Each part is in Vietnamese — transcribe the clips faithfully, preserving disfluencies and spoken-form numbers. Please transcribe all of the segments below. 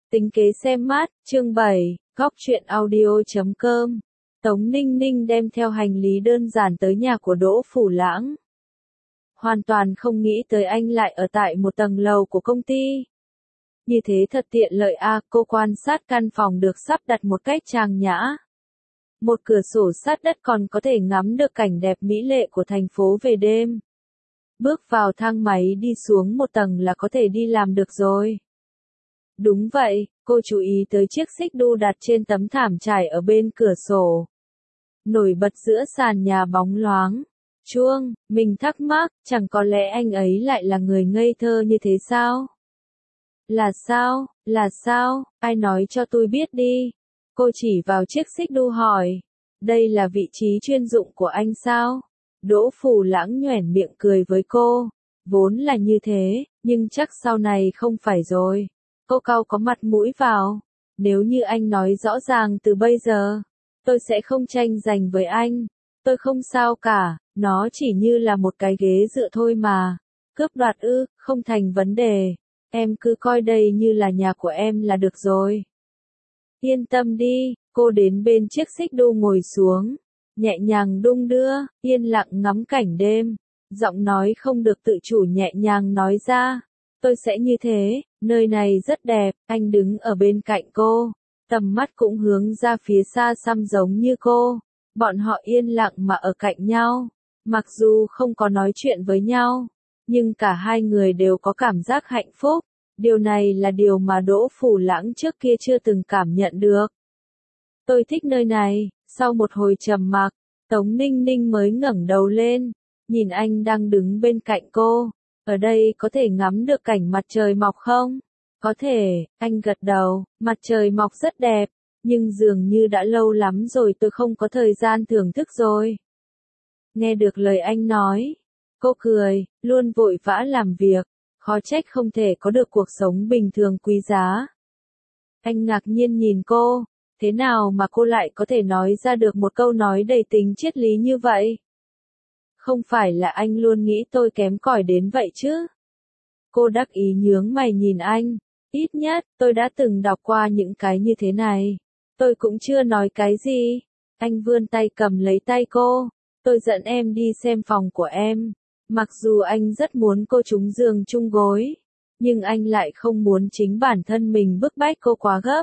Tính kế xem mát, chương bảy, góc truyện audio chấm com. Tống Ninh Ninh đem theo hành lý đơn giản tới nhà của Đỗ Phủ Lãng. Hoàn toàn không nghĩ tới anh lại ở tại một tầng lầu của công ty. Như thế thật tiện lợi a, à, cô quan sát căn phòng được sắp đặt một cách trang nhã. Một cửa sổ sát đất còn có thể ngắm được cảnh đẹp mỹ lệ của thành phố về đêm. Bước vào thang máy đi xuống một tầng là có thể đi làm được rồi. Đúng vậy, cô chú ý tới chiếc xích đu đặt trên tấm thảm trải ở bên cửa sổ. Nổi bật giữa sàn nhà bóng loáng. Chuông, mình thắc mắc, chẳng có lẽ anh ấy lại là người ngây thơ như thế sao? Là sao, là sao, ai nói cho tôi biết đi. Cô chỉ vào chiếc xích đu hỏi. Đây là vị trí chuyên dụng của anh sao? Đỗ Phủ Lãng nhoẻn miệng cười với cô. Vốn là như thế, nhưng chắc sau này không phải rồi. Cô cau có mặt mũi vào. Nếu như anh nói rõ ràng từ bây giờ, tôi sẽ không tranh giành với anh. Tôi không sao cả, nó chỉ như là một cái ghế dựa thôi mà. Cướp đoạt ư, không thành vấn đề. Em cứ coi đây như là nhà của em là được rồi. Yên tâm đi, cô đến bên chiếc xích đu ngồi xuống. Nhẹ nhàng đung đưa, yên lặng ngắm cảnh đêm. Giọng nói không được tự chủ nhẹ nhàng nói ra. Tôi sẽ như thế, nơi này rất đẹp, anh đứng ở bên cạnh cô. Tầm mắt cũng hướng ra phía xa xăm giống như cô. Bọn họ yên lặng mà ở cạnh nhau. Mặc dù không có nói chuyện với nhau, nhưng cả hai người đều có cảm giác hạnh phúc. Điều này là điều mà Đỗ Phủ Lãng trước kia chưa từng cảm nhận được. Tôi thích nơi này, sau một hồi trầm mặc, Tống Ninh Ninh mới ngẩng đầu lên, nhìn anh đang đứng bên cạnh cô. Ở đây có thể ngắm được cảnh mặt trời mọc không? Có thể, anh gật đầu, mặt trời mọc rất đẹp, nhưng dường như đã lâu lắm rồi tôi không có thời gian thưởng thức rồi. Nghe được lời anh nói, cô cười, luôn vội vã làm việc, khó trách không thể có được cuộc sống bình thường quý giá. Anh ngạc nhiên nhìn cô, thế nào mà cô lại có thể nói ra được một câu nói đầy tính triết lý như vậy? Không phải là anh luôn nghĩ tôi kém cỏi đến vậy chứ? Cô đắc ý nhướng mày nhìn anh, ít nhất, tôi đã từng đọc qua những cái như thế này. Tôi cũng chưa nói cái gì. Anh vươn tay cầm lấy tay cô, tôi dẫn em đi xem phòng của em. Mặc dù anh rất muốn cô trúng giường chung gối, nhưng anh lại không muốn chính bản thân mình bức bách cô quá gấp.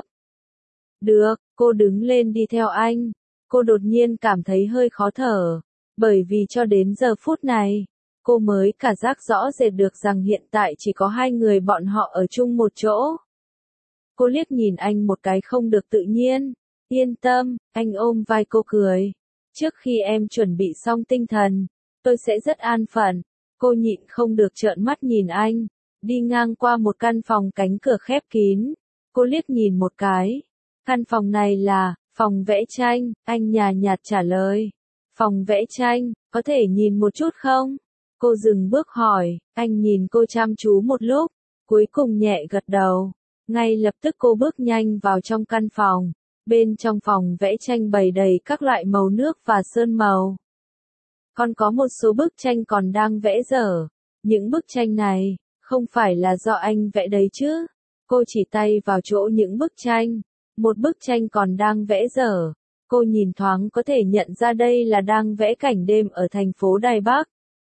Được, cô đứng lên đi theo anh. Cô đột nhiên cảm thấy hơi khó thở. Bởi vì cho đến giờ phút này, cô mới cả giác rõ rệt được rằng hiện tại chỉ có hai người bọn họ ở chung một chỗ. Cô liếc nhìn anh một cái không được tự nhiên. Yên tâm, anh ôm vai cô cười. Trước khi em chuẩn bị xong tinh thần, tôi sẽ rất an phận. Cô nhịn không được trợn mắt nhìn anh. Đi ngang qua một căn phòng cánh cửa khép kín. Cô liếc nhìn một cái. Căn phòng này là phòng vẽ tranh, anh nhàn nhạt trả lời. Phòng vẽ tranh, có thể nhìn một chút không? Cô dừng bước hỏi, anh nhìn cô chăm chú một lúc, cuối cùng nhẹ gật đầu. Ngay lập tức cô bước nhanh vào trong căn phòng. Bên trong phòng vẽ tranh bày đầy các loại màu nước và sơn màu. Còn có một số bức tranh còn đang vẽ dở. Những bức tranh này, không phải là do anh vẽ đấy chứ? Cô chỉ tay vào chỗ những bức tranh. Một bức tranh còn đang vẽ dở. Cô nhìn thoáng có thể nhận ra đây là đang vẽ cảnh đêm ở thành phố Đài Bắc.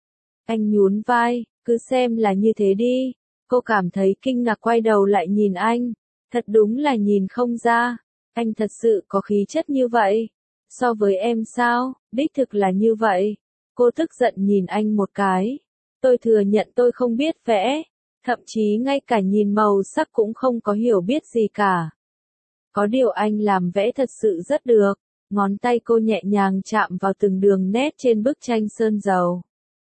Anh nhún vai, cứ xem là như thế đi. Cô cảm thấy kinh ngạc quay đầu lại nhìn anh. Thật đúng là nhìn không ra. Anh thật sự có khí chất như vậy. So với em sao, đích thực là như vậy. Cô tức giận nhìn anh một cái. Tôi thừa nhận tôi không biết vẽ. Thậm chí ngay cả nhìn màu sắc cũng không có hiểu biết gì cả. Có điều anh làm vẽ thật sự rất được. Ngón tay cô nhẹ nhàng chạm vào từng đường nét trên bức tranh sơn dầu.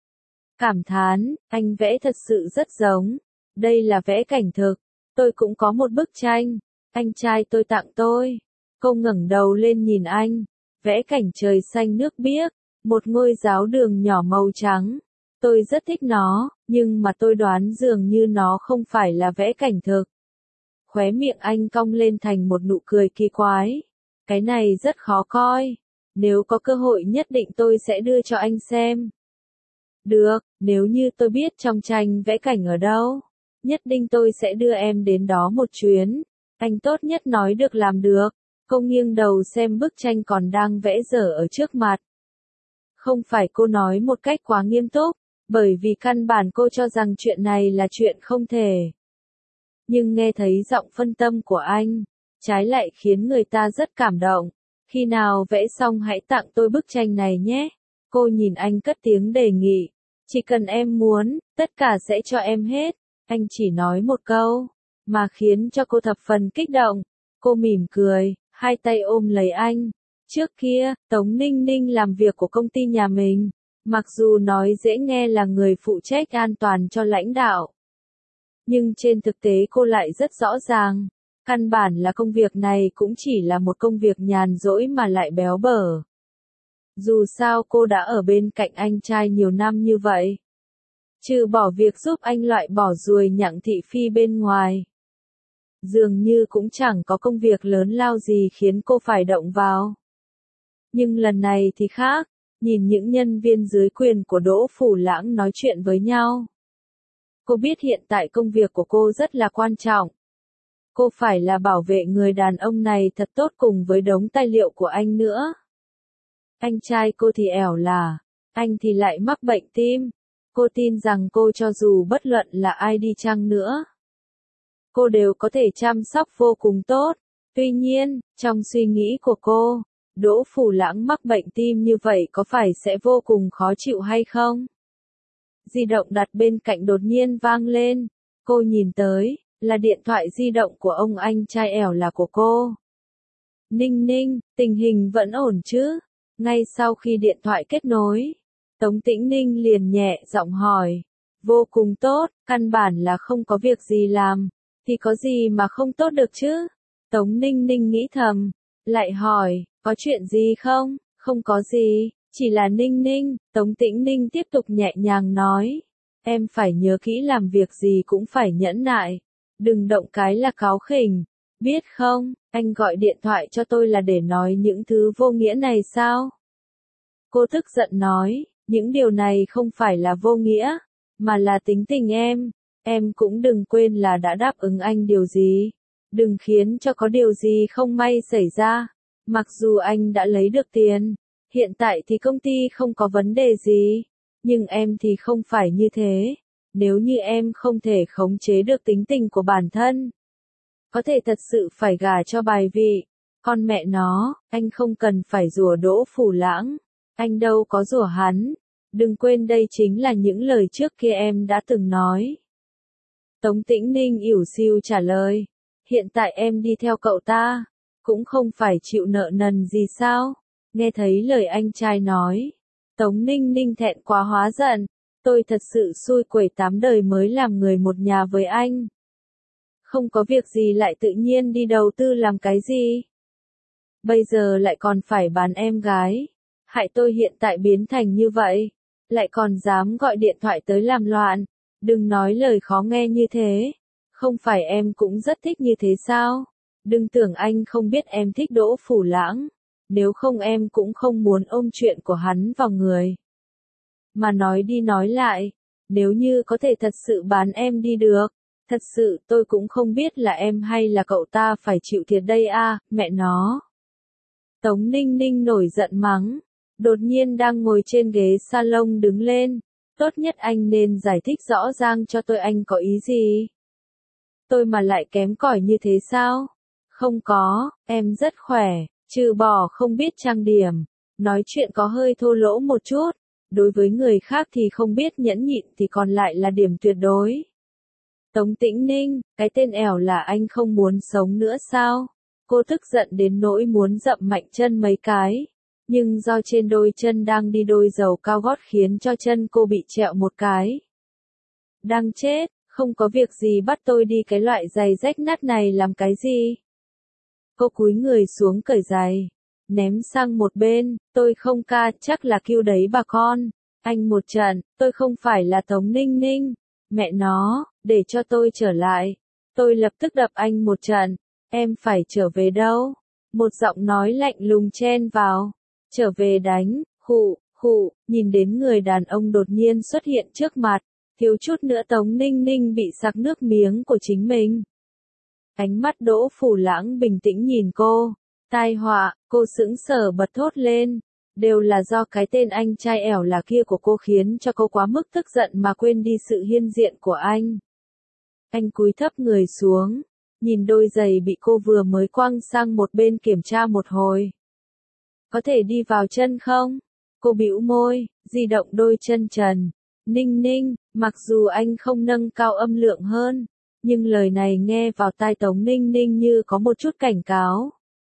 Cảm thán, anh vẽ thật sự rất giống. Đây là vẽ cảnh thực. Tôi cũng có một bức tranh. Anh trai tôi tặng tôi. Cô ngẩng đầu lên nhìn anh. Vẽ cảnh trời xanh nước biếc. Một ngôi giáo đường nhỏ màu trắng. Tôi rất thích nó, nhưng mà tôi đoán dường như nó không phải là vẽ cảnh thực. Khóe miệng anh cong lên thành một nụ cười kỳ quái. Cái này rất khó coi. Nếu có cơ hội nhất định tôi sẽ đưa cho anh xem. Được, nếu như tôi biết trong tranh vẽ cảnh ở đâu, nhất định tôi sẽ đưa em đến đó một chuyến. Anh tốt nhất nói được làm được. Cô nghiêng đầu xem bức tranh còn đang vẽ dở ở trước mặt. Không phải cô nói một cách quá nghiêm túc, bởi vì căn bản cô cho rằng chuyện này là chuyện không thể. Nhưng nghe thấy giọng phân tâm của anh, trái lại khiến người ta rất cảm động. Khi nào vẽ xong hãy tặng tôi bức tranh này nhé. Cô nhìn anh cất tiếng đề nghị. Chỉ cần em muốn, tất cả sẽ cho em hết. Anh chỉ nói một câu, mà khiến cho cô thập phần kích động. Cô mỉm cười, hai tay ôm lấy anh. Trước kia, Tống Ninh Ninh làm việc của công ty nhà mình. Mặc dù nói dễ nghe là người phụ trách an toàn cho lãnh đạo. Nhưng trên thực tế cô lại rất rõ ràng. Căn bản là công việc này cũng chỉ là một công việc nhàn rỗi mà lại béo bở. Dù sao cô đã ở bên cạnh anh trai nhiều năm như vậy. Trừ bỏ việc giúp anh loại bỏ ruồi nhặng thị phi bên ngoài. Dường như cũng chẳng có công việc lớn lao gì khiến cô phải động vào. Nhưng lần này thì khác, nhìn những nhân viên dưới quyền của Đỗ Phủ Lãng nói chuyện với nhau. Cô biết hiện tại công việc của cô rất là quan trọng. Cô phải là bảo vệ người đàn ông này thật tốt cùng với đống tài liệu của anh nữa. Anh trai cô thì ẻo là, anh thì lại mắc bệnh tim. Cô tin rằng cô cho dù bất luận là ai đi chăng nữa, cô đều có thể chăm sóc vô cùng tốt. Tuy nhiên, trong suy nghĩ của cô, Đỗ Phủ Lãng mắc bệnh tim như vậy có phải sẽ vô cùng khó chịu hay không? Di động đặt bên cạnh đột nhiên vang lên. Cô nhìn tới, là điện thoại di động của ông anh trai ẻo là của cô. Ninh Ninh, tình hình vẫn ổn chứ? Ngay sau khi điện thoại kết nối, Tống Tĩnh Ninh liền nhẹ giọng hỏi. Vô cùng tốt, căn bản là không có việc gì làm, thì có gì mà không tốt được chứ? Tống Ninh Ninh nghĩ thầm, lại hỏi, có chuyện gì không? Không có gì, chỉ là Ninh Ninh. Tống Tĩnh Ninh tiếp tục nhẹ nhàng nói. Em phải nhớ kỹ làm việc gì cũng phải nhẫn nại. Đừng động cái là cáu khỉnh. Biết không, anh gọi điện thoại cho tôi là để nói những thứ vô nghĩa này sao? Cô tức giận nói, những điều này không phải là vô nghĩa, mà là tính tình em. Em cũng đừng quên là đã đáp ứng anh điều gì. Đừng khiến cho có điều gì không may xảy ra. Mặc dù anh đã lấy được tiền, hiện tại thì công ty không có vấn đề gì. Nhưng em thì không phải như thế. Nếu như em không thể khống chế được tính tình của bản thân, có thể thật sự phải gả cho bài vị. Con mẹ nó, anh không cần phải rủa Đỗ Phủ Lãng. Anh đâu có rủa hắn. Đừng quên đây chính là những lời trước kia em đã từng nói. Tống Tĩnh Ninh ỉu xìu trả lời. Hiện tại em đi theo cậu ta, cũng không phải chịu nợ nần gì sao? Nghe thấy lời anh trai nói, Tống Ninh Ninh thẹn quá hóa giận. Tôi thật sự xui quẩy tám đời mới làm người một nhà với anh. Không có việc gì lại tự nhiên đi đầu tư làm cái gì? Bây giờ lại còn phải bán em gái. Hại tôi hiện tại biến thành như vậy. Lại còn dám gọi điện thoại tới làm loạn. Đừng nói lời khó nghe như thế. Không phải em cũng rất thích như thế sao? Đừng tưởng anh không biết em thích Đỗ Phủ Lãng. Nếu không em cũng không muốn ôm chuyện của hắn vào người. Mà nói đi nói lại, nếu như có thể thật sự bán em đi được, thật sự tôi cũng không biết là em hay là cậu ta phải chịu thiệt đây a, mẹ nó. Tống Ninh Ninh nổi giận mắng, đột nhiên đang ngồi trên ghế salon đứng lên, tốt nhất anh nên giải thích rõ ràng cho tôi anh có ý gì. Tôi mà lại kém cỏi như thế sao? Không có, em rất khỏe, trừ bỏ không biết trang điểm, nói chuyện có hơi thô lỗ một chút. Đối với người khác thì không biết nhẫn nhịn thì còn lại là điểm tuyệt đối. Tống Tĩnh Ninh, cái tên ẻo là anh không muốn sống nữa sao? Cô tức giận đến nỗi muốn dậm mạnh chân mấy cái. Nhưng do trên đôi chân đang đi đôi giày cao gót khiến cho chân cô bị trẹo một cái. Đang chết, không có việc gì bắt tôi đi cái loại giày rách nát này làm cái gì? Cô cúi người xuống cởi giày. Ném sang một bên, tôi không ca, chắc là kêu đấy bà con. Anh một trận, tôi không phải là Tống Ninh Ninh. Mẹ nó, để cho tôi trở lại. Tôi lập tức đập anh một trận. Em phải trở về đâu? Một giọng nói lạnh lùng chen vào. Trở về đánh, khụ, khụ, nhìn đến người đàn ông đột nhiên xuất hiện trước mặt. Thiếu chút nữa Tống Ninh Ninh bị sặc nước miếng của chính mình. Ánh mắt Đỗ Phủ Lãng bình tĩnh nhìn cô. Tai họa, cô sững sờ bật thốt lên. Đều là do cái tên anh trai ẻo là kia của cô khiến cho cô quá mức tức giận mà quên đi sự hiên diện của anh. Anh cúi thấp người xuống, nhìn đôi giày bị cô vừa mới quăng sang một bên kiểm tra một hồi. Có thể đi vào chân không? Cô bĩu môi, di động đôi chân trần. Ninh Ninh, mặc dù anh không nâng cao âm lượng hơn, nhưng lời này nghe vào tai Tống Ninh Ninh như có một chút cảnh cáo.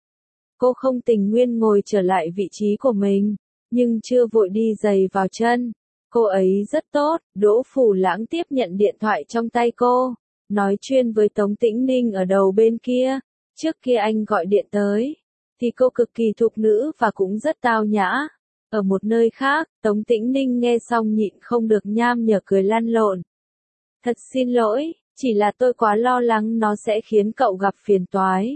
Cô không tình nguyện ngồi trở lại vị trí của mình, nhưng chưa vội đi giày vào chân. Cô ấy rất tốt. Đỗ Phủ Lãng tiếp nhận điện thoại trong tay cô, nói chuyên với Tống Tĩnh Ninh ở đầu bên kia. Trước kia anh gọi điện tới, thì cô cực kỳ thục nữ và cũng rất tao nhã. Ở một nơi khác, Tống Tĩnh Ninh nghe xong nhịn không được nham nhở cười lăn lộn. Thật xin lỗi, chỉ là tôi quá lo lắng nó sẽ khiến cậu gặp phiền toái.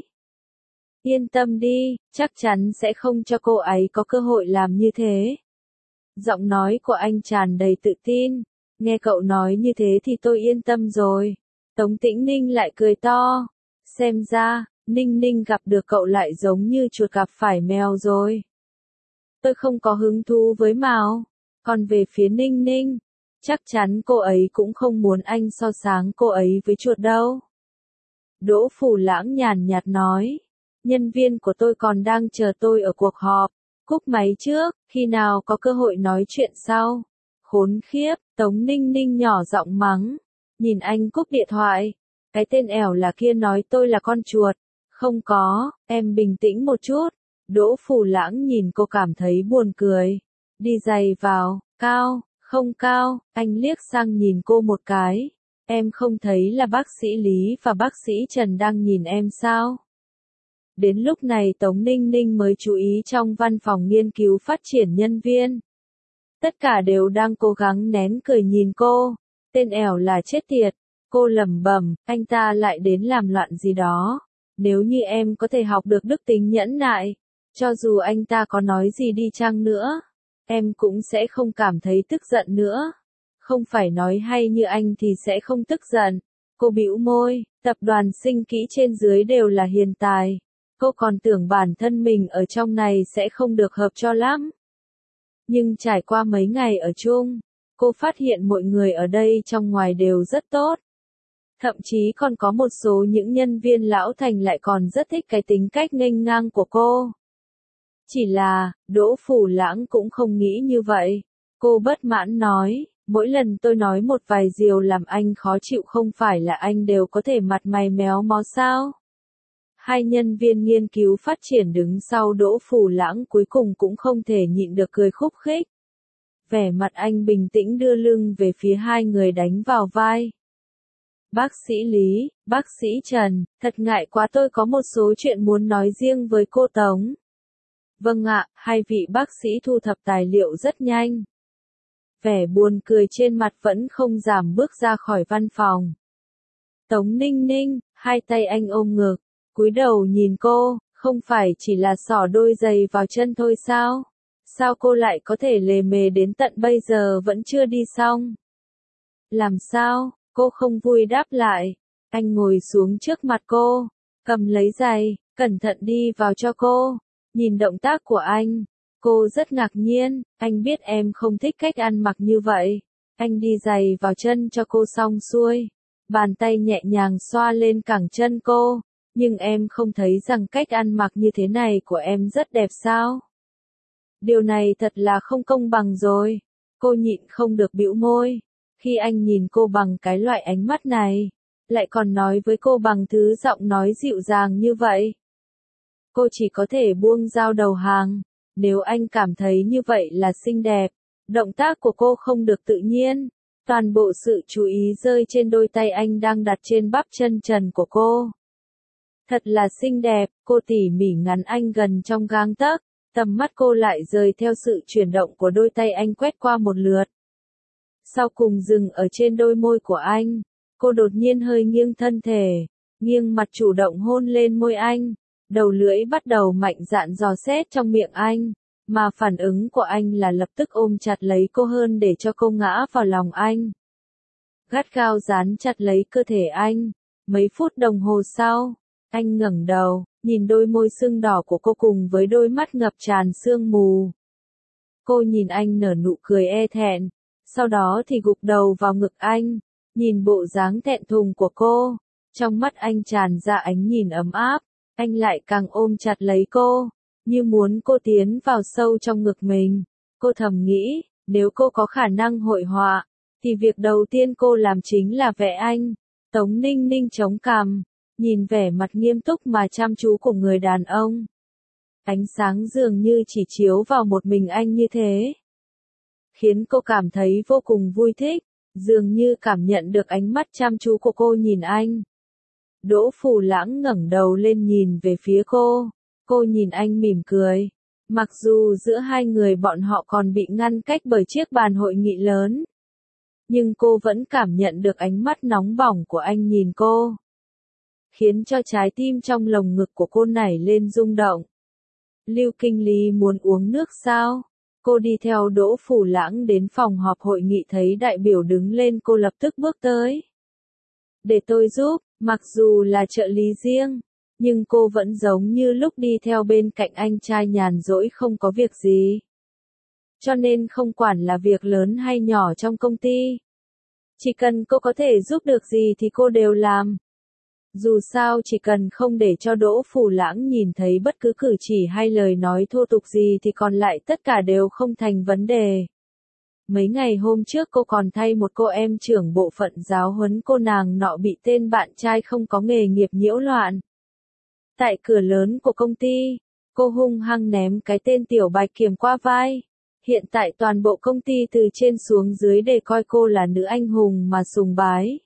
Yên tâm đi, chắc chắn sẽ không cho cô ấy có cơ hội làm như thế. Giọng nói của anh tràn đầy tự tin. Nghe cậu nói như thế thì tôi yên tâm rồi. Tống Tĩnh Ninh lại cười to. Xem ra, Ninh Ninh gặp được cậu lại giống như chuột gặp phải mèo rồi. Tôi không có hứng thú với Mao. Còn về phía Ninh Ninh, chắc chắn cô ấy cũng không muốn anh so sánh cô ấy với chuột đâu. Đỗ Phủ Lãng nhàn nhạt nói. Nhân viên của tôi còn đang chờ tôi ở cuộc họp. Cúp máy trước, khi nào có cơ hội nói chuyện sau. Khốn khiếp, Tống Ninh Ninh nhỏ giọng mắng. Nhìn anh cúp điện thoại. Cái tên ẻo là kia nói tôi là con chuột. Không có, em bình tĩnh một chút. Đỗ Phủ Lãng nhìn cô cảm thấy buồn cười. Đi giày vào, cao, không cao. Anh liếc sang nhìn cô một cái. Em không thấy là bác sĩ Lý và bác sĩ Trần đang nhìn em sao? Đến lúc này Tống Ninh Ninh mới chú ý trong văn phòng nghiên cứu phát triển nhân viên. Tất cả đều đang cố gắng nén cười nhìn cô. Tên ẻo là chết tiệt. Cô lẩm bẩm, anh ta lại đến làm loạn gì đó. Nếu như em có thể học được đức tính nhẫn nại, cho dù anh ta có nói gì đi chăng nữa, em cũng sẽ không cảm thấy tức giận nữa. Không phải nói hay như anh thì sẽ không tức giận. Cô bĩu môi, tập đoàn Sinh Kỹ trên dưới đều là hiền tài. Cô còn tưởng bản thân mình ở trong này sẽ không được hợp cho lắm. Nhưng trải qua mấy ngày ở chung, cô phát hiện mọi người ở đây trong ngoài đều rất tốt. Thậm chí còn có một số những nhân viên lão thành lại còn rất thích cái tính cách nghênh ngang của cô. Chỉ là, Đỗ Phủ Lãng cũng không nghĩ như vậy. Cô bất mãn nói, mỗi lần tôi nói một vài điều làm anh khó chịu không phải là anh đều có thể mặt mày méo mó sao? Hai nhân viên nghiên cứu phát triển đứng sau Đỗ Phủ Lãng cuối cùng cũng không thể nhịn được cười khúc khích. Vẻ mặt anh bình tĩnh đưa lưng về phía hai người đánh vào vai. Bác sĩ Lý, bác sĩ Trần, thật ngại quá tôi có một số chuyện muốn nói riêng với cô Tống. Vâng ạ, hai vị bác sĩ thu thập tài liệu rất nhanh. Vẻ buồn cười trên mặt vẫn không giảm bước ra khỏi văn phòng. Tống Ninh Ninh, hai tay anh ôm ngực, cúi đầu nhìn cô, không phải chỉ là xỏ đôi giày vào chân thôi sao? Sao cô lại có thể lề mề đến tận bây giờ vẫn chưa đi xong? Làm sao? Cô không vui đáp lại. Anh ngồi xuống trước mặt cô, cầm lấy giày, cẩn thận đi vào cho cô. Nhìn động tác của anh, cô rất ngạc nhiên. Anh biết em không thích cách ăn mặc như vậy. Anh đi giày vào chân cho cô xong xuôi. Bàn tay nhẹ nhàng xoa lên cẳng chân cô. Nhưng em không thấy rằng cách ăn mặc như thế này của em rất đẹp sao? Điều này thật là không công bằng rồi. Cô nhịn không được bĩu môi. Khi anh nhìn cô bằng cái loại ánh mắt này, lại còn nói với cô bằng thứ giọng nói dịu dàng như vậy. Cô chỉ có thể buông dao đầu hàng. Nếu anh cảm thấy như vậy là xinh đẹp, động tác của cô không được tự nhiên. Toàn bộ sự chú ý rơi trên đôi tay anh đang đặt trên bắp chân trần của cô. Thật là xinh đẹp, cô tỉ mỉ ngắn anh gần trong gang tấc, tầm mắt cô lại rời theo sự chuyển động của đôi tay anh quét qua một lượt. Sau cùng dừng ở trên đôi môi của anh, cô đột nhiên hơi nghiêng thân thể, nghiêng mặt chủ động hôn lên môi anh, đầu lưỡi bắt đầu mạnh dạn dò xét trong miệng anh, mà phản ứng của anh là lập tức ôm chặt lấy cô hơn để cho cô ngã vào lòng anh. Gắt gao dán chặt lấy cơ thể anh, Mấy phút đồng hồ sau, anh ngẩng đầu, nhìn đôi môi sưng đỏ của cô cùng với đôi mắt ngập tràn sương mù. Cô nhìn anh nở nụ cười e thẹn, sau đó thì gục đầu vào ngực anh, nhìn bộ dáng thẹn thùng của cô, trong mắt anh tràn ra ánh nhìn ấm áp, anh lại càng ôm chặt lấy cô, như muốn cô tiến vào sâu trong ngực mình. Cô thầm nghĩ, nếu cô có khả năng hội họa, thì việc đầu tiên cô làm chính là vẽ anh. Tống Ninh Ninh chống cằm, nhìn vẻ mặt nghiêm túc mà chăm chú của người đàn ông. Ánh sáng dường như chỉ chiếu vào một mình anh như thế, khiến cô cảm thấy vô cùng vui thích, dường như cảm nhận được ánh mắt chăm chú của cô nhìn anh. Đỗ Phủ Lãng ngẩng đầu lên nhìn về phía cô, cô nhìn anh mỉm cười. Mặc dù giữa hai người bọn họ còn bị ngăn cách bởi chiếc bàn hội nghị lớn, nhưng cô vẫn cảm nhận được ánh mắt nóng bỏng của anh nhìn cô, khiến cho trái tim trong lồng ngực của cô nảy lên rung động. Lưu Kinh Lý muốn uống nước sao? Cô đi theo Đỗ Phủ Lãng đến phòng họp hội nghị, thấy đại biểu đứng lên cô lập tức bước tới. Để tôi giúp, mặc dù là trợ lý riêng, nhưng cô vẫn giống như lúc đi theo bên cạnh anh trai nhàn rỗi không có việc gì. Cho nên không quản là việc lớn hay nhỏ trong công ty, chỉ cần cô có thể giúp được gì thì cô đều làm. Dù sao chỉ cần không để cho Đỗ Phủ Lãng nhìn thấy bất cứ cử chỉ hay lời nói thô tục gì thì còn lại tất cả đều không thành vấn đề. Mấy ngày hôm trước cô còn thay một cô em trưởng bộ phận giáo huấn cô nàng nọ bị tên bạn trai không có nghề nghiệp nhiễu loạn. Tại cửa lớn của công ty, cô hung hăng ném cái tên Tiểu Bạch Kiểm qua vai. Hiện tại toàn bộ công ty từ trên xuống dưới để coi cô là nữ anh hùng mà sùng bái.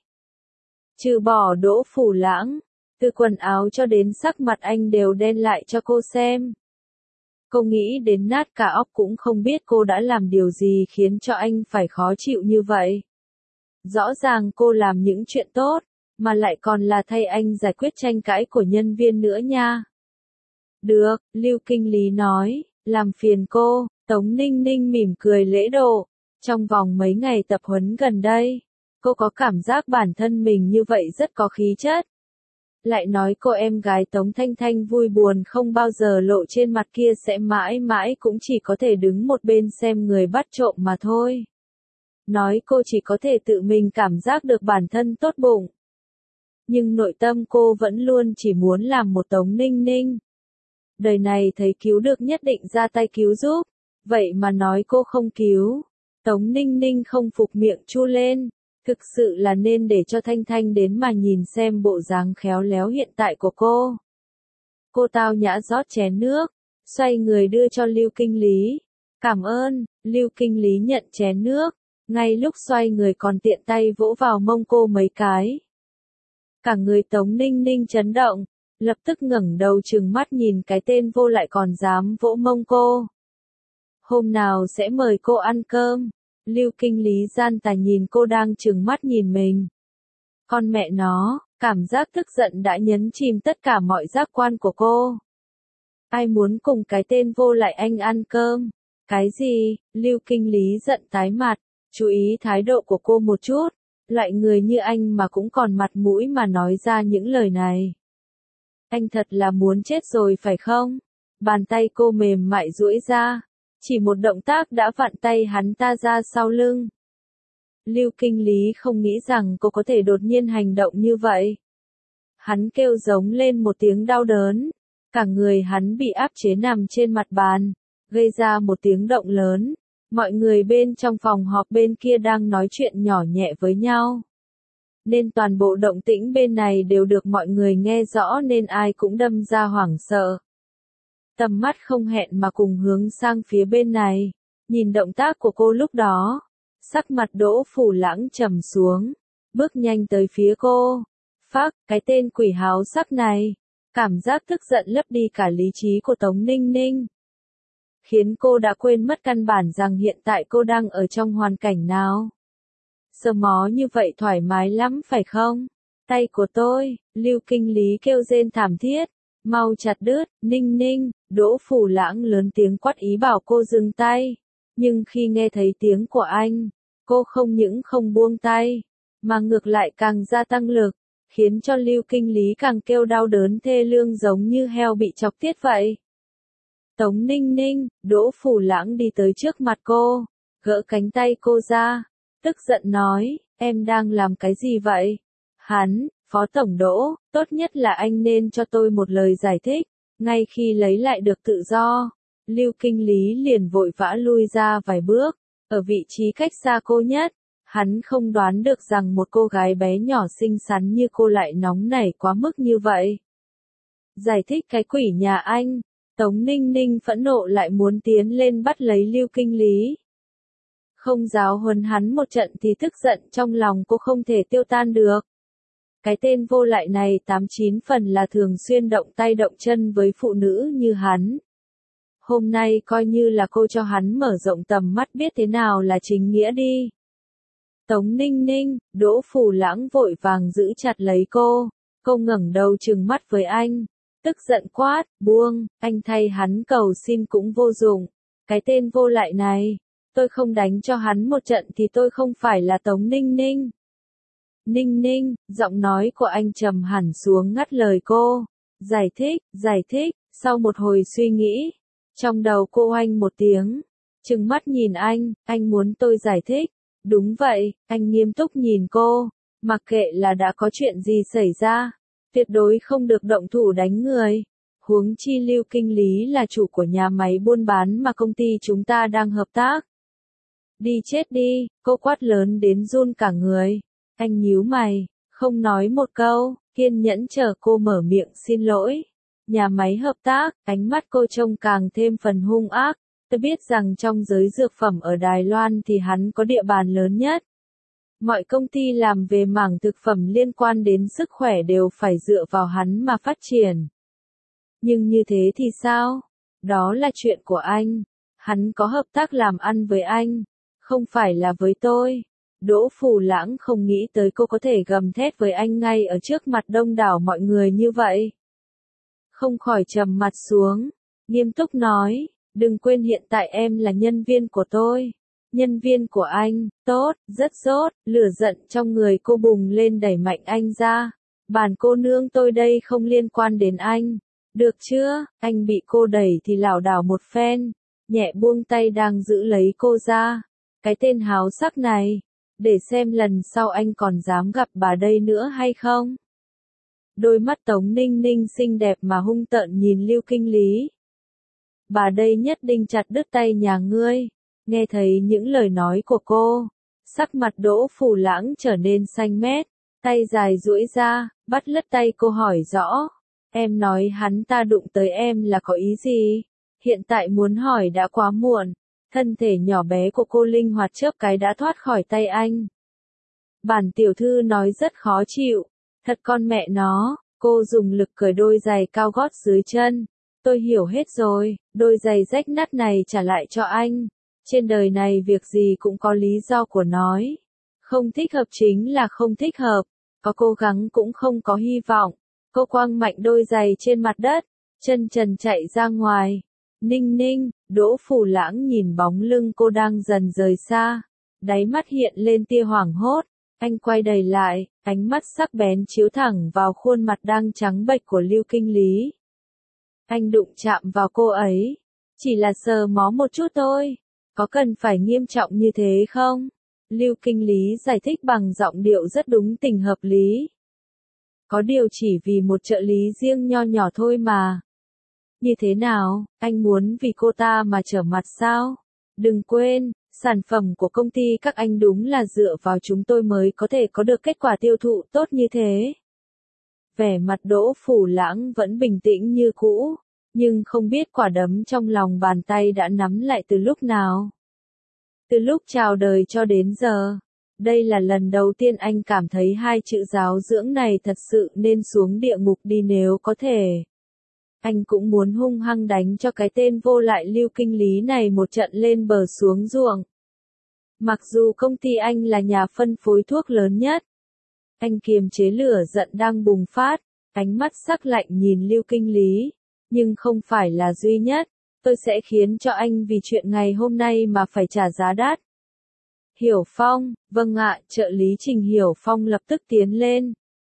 Trừ bỏ Đỗ Phủ Lãng, từ quần áo cho đến sắc mặt anh đều đen lại cho cô xem. Cô nghĩ đến nát cả óc cũng không biết cô đã làm điều gì khiến cho anh phải khó chịu như vậy. Rõ ràng cô làm những chuyện tốt, mà lại còn là thay anh giải quyết tranh cãi của nhân viên nữa nha. Được, Lưu Kinh Lý nói, làm phiền cô. Tống Ninh Ninh mỉm cười lễ độ. Trong vòng mấy ngày tập huấn gần đây, cô có cảm giác bản thân mình như vậy rất có khí chất. Lại nói cô em gái Tống Thanh Thanh vui buồn không bao giờ lộ trên mặt kia sẽ mãi mãi cũng chỉ có thể đứng một bên xem người bắt trộm mà thôi. Nói cô chỉ có thể tự mình cảm giác được bản thân tốt bụng. Nhưng nội tâm cô vẫn luôn chỉ muốn làm một Tống Ninh Ninh. Đời này thấy cứu được nhất định ra tay cứu giúp. Vậy mà nói cô không cứu. Tống Ninh Ninh không phục miệng chu lên. Thực sự là nên để cho Thanh Thanh đến mà nhìn xem bộ dáng khéo léo hiện tại của cô. Cô tao nhã rót chén nước, xoay người đưa cho Lưu Kinh Lý. Cảm ơn. Lưu Kinh Lý nhận chén nước, ngay lúc xoay người còn tiện tay vỗ vào mông cô mấy cái. Cả người Tống Ninh Ninh chấn động, lập tức ngẩng đầu trừng mắt nhìn cái tên vô lại còn dám vỗ mông cô. Hôm nào sẽ mời cô ăn cơm. Lưu Kinh Lý gian tà nhìn cô đang trừng mắt nhìn mình. Con mẹ nó, cảm giác tức giận đã nhấn chìm tất cả mọi giác quan của cô. Ai muốn cùng cái tên vô lại anh ăn cơm? Cái gì? Lưu Kinh Lý giận tái mặt, chú ý thái độ của cô một chút. Loại người như anh mà cũng còn mặt mũi mà nói ra những lời này. Anh thật là muốn chết rồi phải không? Bàn tay cô mềm mại duỗi ra. Chỉ một động tác đã vặn tay hắn ta ra sau lưng. Lưu Kinh Lý không nghĩ rằng cô có thể đột nhiên hành động như vậy. Hắn kêu giống lên một tiếng đau đớn. Cả người hắn bị áp chế nằm trên mặt bàn, gây ra một tiếng động lớn. Mọi người bên trong phòng họp bên kia đang nói chuyện nhỏ nhẹ với nhau. Nên toàn bộ động tĩnh bên này đều được mọi người nghe rõ nên ai cũng đâm ra hoảng sợ. Tầm mắt không hẹn mà cùng hướng sang phía bên này, nhìn động tác của cô lúc đó, sắc mặt Đỗ Phủ Lãng trầm xuống, bước nhanh tới phía cô. Phác, cái tên quỷ háo sắc này, cảm giác tức giận lấp đi cả lý trí của Tống Ninh Ninh. Khiến cô đã quên mất căn bản rằng hiện tại cô đang ở trong hoàn cảnh nào. Sờ mó như vậy thoải mái lắm phải không? Tay của tôi, Lưu Kinh Lý kêu rên thảm thiết. Mau chặt đứt, Ninh Ninh. Đỗ Phủ Lãng lớn tiếng quát ý bảo cô dừng tay. Nhưng khi nghe thấy tiếng của anh, cô không những không buông tay, mà ngược lại càng gia tăng lực, khiến cho Lưu Kinh Lý càng kêu đau đớn thê lương giống như heo bị chọc tiết vậy. Tống Ninh Ninh, Đỗ Phủ Lãng đi tới trước mặt cô, gỡ cánh tay cô ra, tức giận nói, em đang làm cái gì vậy? Hắn, Phó Tổng Đỗ, tốt nhất là anh nên cho tôi một lời giải thích. Ngay khi lấy lại được tự do, Lưu Kinh Lý liền vội vã lui ra vài bước, ở vị trí cách xa cô nhất. Hắn không đoán được rằng một cô gái bé nhỏ xinh xắn như cô lại nóng nảy quá mức như vậy. Giải thích cái quỷ nhà anh, Tống Ninh Ninh phẫn nộ lại muốn tiến lên bắt lấy Lưu Kinh Lý. Không giáo huấn hắn một trận thì tức giận trong lòng cô không thể tiêu tan được. Cái tên vô lại này tám chín phần là thường xuyên động tay động chân với phụ nữ như hắn. Hôm nay coi như là cô cho hắn mở rộng tầm mắt biết thế nào là chính nghĩa đi. Tống Ninh Ninh, Đỗ Phủ Lãng vội vàng giữ chặt lấy cô, cô ngẩng đầu trừng mắt với anh, tức giận quát, buông, anh thay hắn cầu xin cũng vô dụng, cái tên vô lại này, tôi không đánh cho hắn một trận thì tôi không phải là Tống Ninh Ninh. Ninh Ninh, giọng nói của anh trầm hẳn xuống ngắt lời cô, giải thích, giải thích, sau một hồi suy nghĩ, trong đầu cô oanh một tiếng, trừng mắt nhìn anh, anh muốn tôi giải thích. Đúng vậy, anh nghiêm túc nhìn cô, mặc kệ là đã có chuyện gì xảy ra, tuyệt đối không được động thủ đánh người. Huống chi Lưu Kinh Lý là chủ của nhà máy buôn bán mà công ty chúng ta đang hợp tác. Đi chết đi, cô quát lớn đến run cả người. Anh nhíu mày, không nói một câu, kiên nhẫn chờ cô mở miệng xin lỗi. Nhà máy hợp tác, ánh mắt cô trông càng thêm phần hung ác. Tôi biết rằng trong giới dược phẩm ở Đài Loan thì hắn có địa bàn lớn nhất. Mọi công ty làm về mảng thực phẩm liên quan đến sức khỏe đều phải dựa vào hắn mà phát triển. Nhưng như thế thì sao? Đó là chuyện của anh. Hắn có hợp tác làm ăn với anh, không phải là với tôi. Đỗ Phủ Lãng không nghĩ tới cô có thể gầm thét với anh ngay ở trước mặt đông đảo mọi người như vậy. Không khỏi trầm mặt xuống, nghiêm túc nói. Đừng quên hiện tại em là nhân viên của tôi. Nhân viên của anh, tốt, rất tốt, lửa giận trong người cô bùng lên đẩy mạnh anh ra. Bản cô nương tôi đây không liên quan đến anh. Được chưa, anh bị cô đẩy thì lảo đảo một phen. Nhẹ buông tay đang giữ lấy cô ra. Cái tên háo sắc này, để xem lần sau anh còn dám gặp bà đây nữa hay không. Đôi mắt Tống Ninh Ninh xinh đẹp mà hung tợn nhìn Lưu Kinh Lý. Bà đây nhất định chặt đứt tay nhà ngươi. Nghe thấy những lời nói của cô, sắc mặt Đỗ Phủ Lãng trở nên xanh mét, tay dài duỗi ra, bắt lất tay cô hỏi rõ. Em nói hắn ta đụng tới em là có ý gì? Hiện tại muốn hỏi đã quá muộn. Thân thể nhỏ bé của cô linh hoạt chớp cái đã thoát khỏi tay anh. Bản tiểu thư nói rất khó chịu. Thật con mẹ nó, cô dùng lực cởi đôi giày cao gót dưới chân. Tôi hiểu hết rồi, đôi giày rách nát này trả lại cho anh. Trên đời này việc gì cũng có lý do của nói. Không thích hợp chính là không thích hợp. Có cố gắng cũng không có hy vọng. Cô quăng mạnh đôi giày trên mặt đất, chân trần chạy ra ngoài. Ninh Ninh, Đỗ Phủ Lãng nhìn bóng lưng cô đang dần rời xa. Đáy mắt hiện lên tia hoảng hốt. Anh quay đầy lại, ánh mắt sắc bén chiếu thẳng vào khuôn mặt đang trắng bệch của Lưu Kinh Lý. Anh đụng chạm vào cô ấy. Chỉ là sờ mó một chút thôi. Có cần phải nghiêm trọng như thế không? Lưu Kinh Lý giải thích bằng giọng điệu rất đúng tình hợp lý. Có điều chỉ vì một trợ lý riêng nho nhỏ thôi mà. Như thế nào, anh muốn vì cô ta mà trở mặt sao? Đừng quên, sản phẩm của công ty các anh đúng là dựa vào chúng tôi mới có thể có được kết quả tiêu thụ tốt như thế. Vẻ mặt Đỗ Phủ Lãng vẫn bình tĩnh như cũ, nhưng không biết quả đấm trong lòng bàn tay đã nắm lại từ lúc nào. Từ lúc chào đời cho đến giờ, đây là lần đầu tiên anh cảm thấy hai chữ giáo dưỡng này thật sự nên xuống địa ngục đi nếu có thể. Anh cũng muốn hung hăng đánh cho cái tên vô lại Lưu Kinh Lý này một trận lên bờ xuống ruộng. Mặc dù công ty anh là nhà phân phối thuốc lớn nhất, anh kiềm chế lửa giận đang bùng phát, ánh mắt sắc lạnh nhìn Lưu Kinh Lý, nhưng không phải là duy nhất, tôi sẽ khiến cho anh vì chuyện ngày hôm nay mà phải trả giá đắt. Hiểu Phong, vâng ạ, trợ lý Trình Hiểu Phong lập tức tiến lên.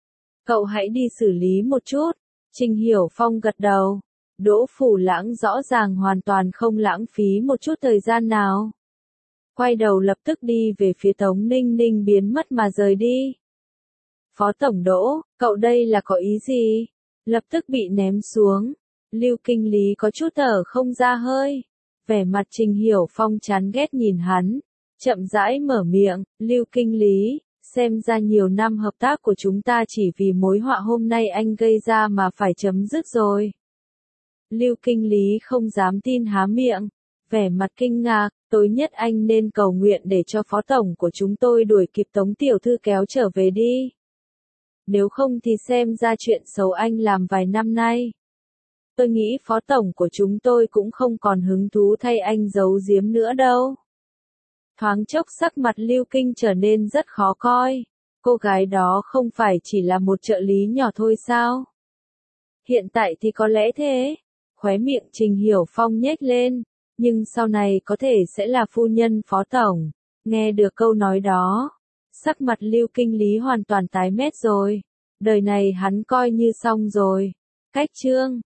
Cậu hãy đi xử lý một chút. Trình Hiểu Phong gật đầu. Đỗ Phủ Lãng rõ ràng hoàn toàn không lãng phí một chút thời gian nào. Quay đầu lập tức đi về phía Tống Ninh Ninh biến mất mà rời đi. Phó Tổng Đỗ, cậu đây là có ý gì? Lập tức bị ném xuống. Lưu Kinh Lý có chút thở không ra hơi. Vẻ mặt Trình Hiểu Phong chán ghét nhìn hắn. Chậm rãi mở miệng, Lưu Kinh Lý, xem ra nhiều năm hợp tác của chúng ta chỉ vì mối họa hôm nay anh gây ra mà phải chấm dứt rồi. Lưu Kinh Lý không dám tin há miệng. Vẻ mặt kinh ngạc, tối nhất anh nên cầu nguyện để cho phó tổng của chúng tôi đuổi kịp Tống tiểu thư kéo trở về đi. Nếu không thì xem ra chuyện xấu anh làm vài năm nay. Tôi nghĩ phó tổng của chúng tôi cũng không còn hứng thú thay anh giấu giếm nữa đâu. Thoáng chốc sắc mặt Lưu Kinh trở nên rất khó coi. Cô gái đó không phải chỉ là một trợ lý nhỏ thôi sao? Hiện tại thì có lẽ thế. Khóe miệng Trình Hiểu Phong nhếch lên. Nhưng sau này có thể sẽ là phu nhân phó tổng. Nghe được câu nói đó. Sắc mặt Lưu Kinh Lý hoàn toàn tái mét rồi. Đời này hắn coi như xong rồi. Cách chương.